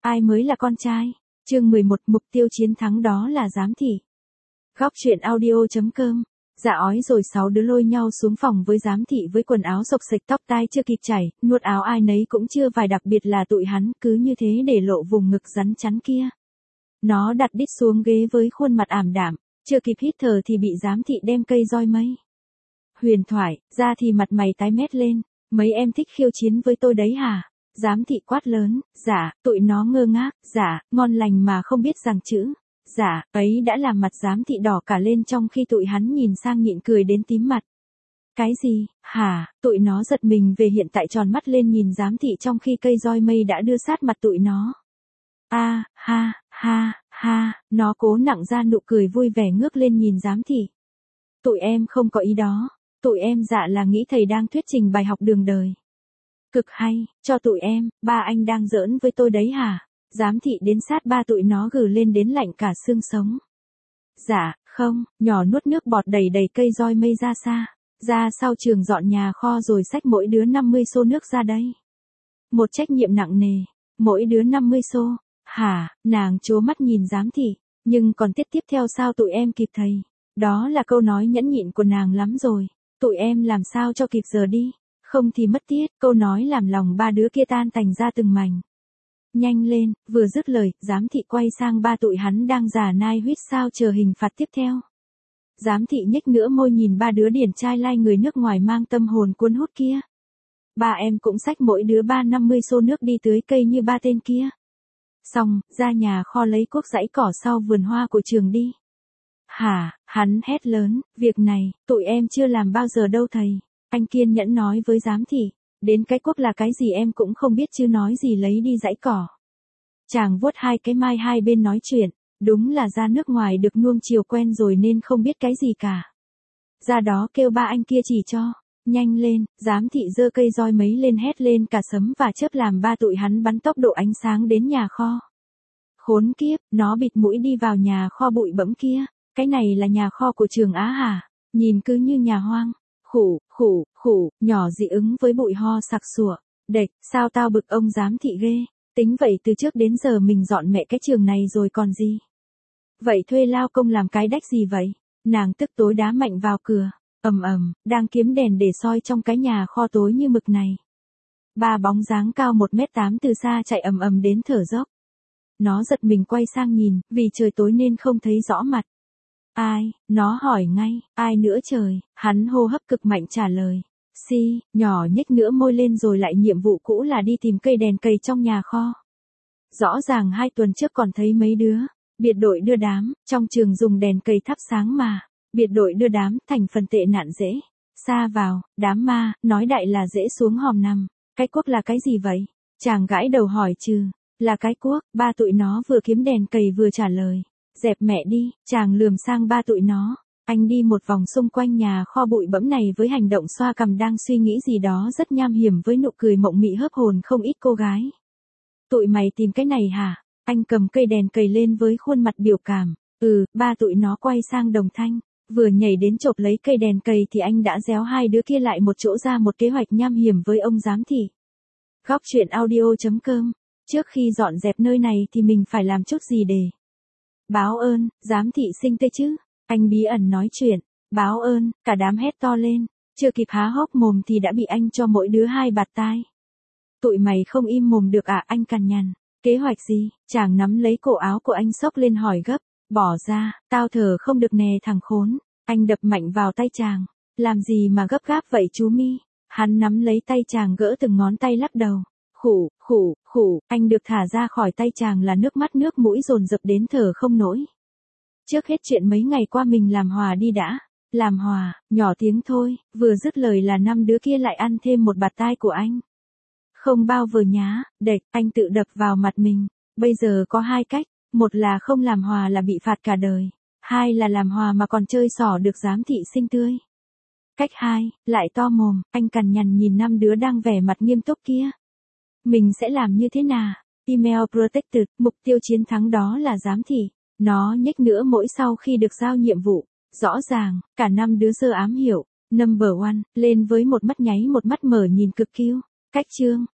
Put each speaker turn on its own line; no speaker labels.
Ai mới là con trai? Chương 11, mục tiêu chiến thắng đó là giám thị. Góc truyện audio.com. Dạ ói rồi 6 đứa lôi nhau xuống phòng với giám thị với quần áo xộc xệch, tóc tai chưa kịp chảy, nuốt áo ai nấy cũng chưa vài, đặc biệt là tụi hắn cứ như thế để lộ vùng ngực rắn chắn kia. Nó đặt đít xuống ghế với khuôn mặt ảm đạm, chưa kịp hít thở thì bị giám thị đem cây roi mây. Huyền thoại, ra thì mặt mày tái mét lên, mấy em thích khiêu chiến với tôi đấy hả? Giám thị quát lớn, dạ, tụi nó ngơ ngác, dạ, ngon lành mà không biết rằng chữ, dạ, ấy đã làm mặt giám thị đỏ cả lên trong khi tụi hắn nhìn sang nhịn cười đến tím mặt. Cái gì, hả, tụi nó giật mình về hiện tại tròn mắt lên nhìn giám thị trong khi cây roi mây đã đưa sát mặt tụi nó. Ha, nó cố nặng ra nụ cười vui vẻ ngước lên nhìn giám thị. Tụi em không có ý đó, tụi em dạ là nghĩ thầy đang thuyết trình bài học đường đời. Cực hay, cho tụi em, ba anh đang giỡn với tôi đấy hả? Giám thị đến sát ba tụi nó gừ lên đến lạnh cả xương sống. Dạ, không, nhỏ nuốt nước bọt đầy đầy cây roi mây ra xa. Ra sau trường dọn nhà kho rồi xách mỗi đứa 50 xô nước ra đây. Một trách nhiệm nặng nề, mỗi đứa 50 xô. Hả, nàng trố mắt nhìn giám thị, nhưng còn tiếp theo sao tụi em kịp thầy? Đó là câu nói nhẫn nhịn của nàng lắm rồi. Tụi em làm sao cho kịp giờ đi, không thì mất tiết. Câu nói làm lòng ba đứa kia tan tành ra từng mảnh. Nhanh lên, vừa dứt lời, giám thị quay sang ba tụi hắn đang giả nai huýt sao chờ hình phạt tiếp theo. Giám thị nhếch nửa môi nhìn ba đứa điển trai lai người nước ngoài mang tâm hồn cuốn hút kia. Ba em cũng xách mỗi đứa 50 xô nước đi tưới cây như ba tên kia. Xong, ra nhà kho lấy cuốc giãy cỏ sau vườn hoa của trường đi. Hả, hắn hét lớn, việc này, tụi em chưa làm bao giờ đâu thầy. Anh kiên nhẫn nói với giám thị, đến cái cuốc là cái gì em cũng không biết chứ nói gì lấy đi giãy cỏ. Chàng vuốt hai cái mai hai bên nói chuyện, đúng là ra nước ngoài được nuông chiều quen rồi nên không biết cái gì cả. Ra đó kêu ba anh kia chỉ cho, nhanh lên, giám thị giơ cây roi mấy lên hét lên cả sấm và chớp làm ba tụi hắn bắn tốc độ ánh sáng đến nhà kho. Khốn kiếp, nó bịt mũi đi vào nhà kho bụi bẫm kia, cái này là nhà kho của trường Á hả? Nhìn cứ như nhà hoang. Khủ, nhỏ dị ứng với bụi ho sặc sụa. Đệch, sao tao bực ông giám thị ghê. Tính vậy từ trước đến giờ mình dọn mẹ cái trường này rồi còn gì. Vậy thuê lao công làm cái đách gì vậy? Nàng tức tối đá mạnh vào cửa. Đang kiếm đèn để soi trong cái nhà kho tối như mực này. Ba bóng dáng cao 1m8 từ xa chạy đến thở dốc. Nó giật mình quay sang nhìn, vì trời tối nên không thấy rõ mặt. Ai, nó hỏi ngay, ai nữa trời, hắn hô hấp cực mạnh trả lời. Nhỏ nhếch nửa môi lên rồi lại nhiệm vụ cũ là đi tìm cây đèn cầy trong nhà kho. Rõ ràng 2 tuần trước còn thấy mấy đứa, biệt đội đưa đám, trong trường dùng đèn cầy thắp sáng mà, biệt đội đưa đám thành phần tệ nạn dễ, xa vào, đám ma, nói đại là dễ xuống hòm nằm, cái cuốc là cái gì vậy? Chàng gãi đầu hỏi là cái cuốc, ba tụi nó vừa kiếm đèn cầy vừa trả lời. Dẹp mẹ đi, chàng lườm sang ba tụi nó. Anh đi một vòng xung quanh nhà kho bụi bẫm này với hành động xoa cằm đang suy nghĩ gì đó rất nham hiểm với nụ cười mộng mị hớp hồn không ít cô gái. Tụi mày tìm cái này hả? Anh cầm cây đèn cầy lên với khuôn mặt biểu cảm. Ba tụi nó quay sang đồng thanh. Vừa nhảy đến chộp lấy cây đèn cầy thì anh đã réo hai đứa kia lại một chỗ ra một kế hoạch nham hiểm với ông giám thị. Góc truyện audio.com. Trước khi dọn dẹp nơi này thì mình phải làm chút gì để báo ơn, giám thị sinh tê chứ. Anh bí ẩn nói chuyện, báo ơn, cả đám hét to lên, chưa kịp há hốc mồm thì đã bị anh cho mỗi đứa 2 bạt tai. Tụi mày không im mồm được à? Anh cằn nhằn. Kế hoạch gì? Chàng nắm lấy cổ áo của anh xốc lên hỏi gấp. Bỏ ra, tao thở không được nè thằng khốn. Anh đập mạnh vào tay chàng. Làm gì mà gấp gáp vậy chú Mi? Hắn nắm lấy tay chàng gỡ từng ngón tay lắc đầu. Khủ, anh được thả ra khỏi tay chàng là nước mắt nước mũi dồn dập đến thở không nổi. Trước hết chuyện mấy ngày qua mình làm hòa đi đã. Làm hòa, nhỏ tiếng thôi, vừa dứt lời là 5 đứa kia lại ăn thêm một bạt tai của anh. Không bao vờ nhá, đệch, anh tự đập vào mặt mình. Bây giờ có 2 cách, một là không làm hòa là bị phạt cả đời. 2 là làm hòa mà còn chơi xỏ được giám thị sinh tươi. Cách 2, lại to mồm, anh cằn nhằn nhìn 5 đứa đang vẻ mặt nghiêm túc kia. Mình sẽ làm như thế nào? Email protected, mục tiêu chiến thắng đó là giám thị. Nó nhếch nửa mỗi sau khi được giao nhiệm vụ. Rõ ràng, cả 5 đứa sơ ám hiểu. Number 1, lên với một mắt nháy một mắt mở nhìn cực kiêu. Cách chương.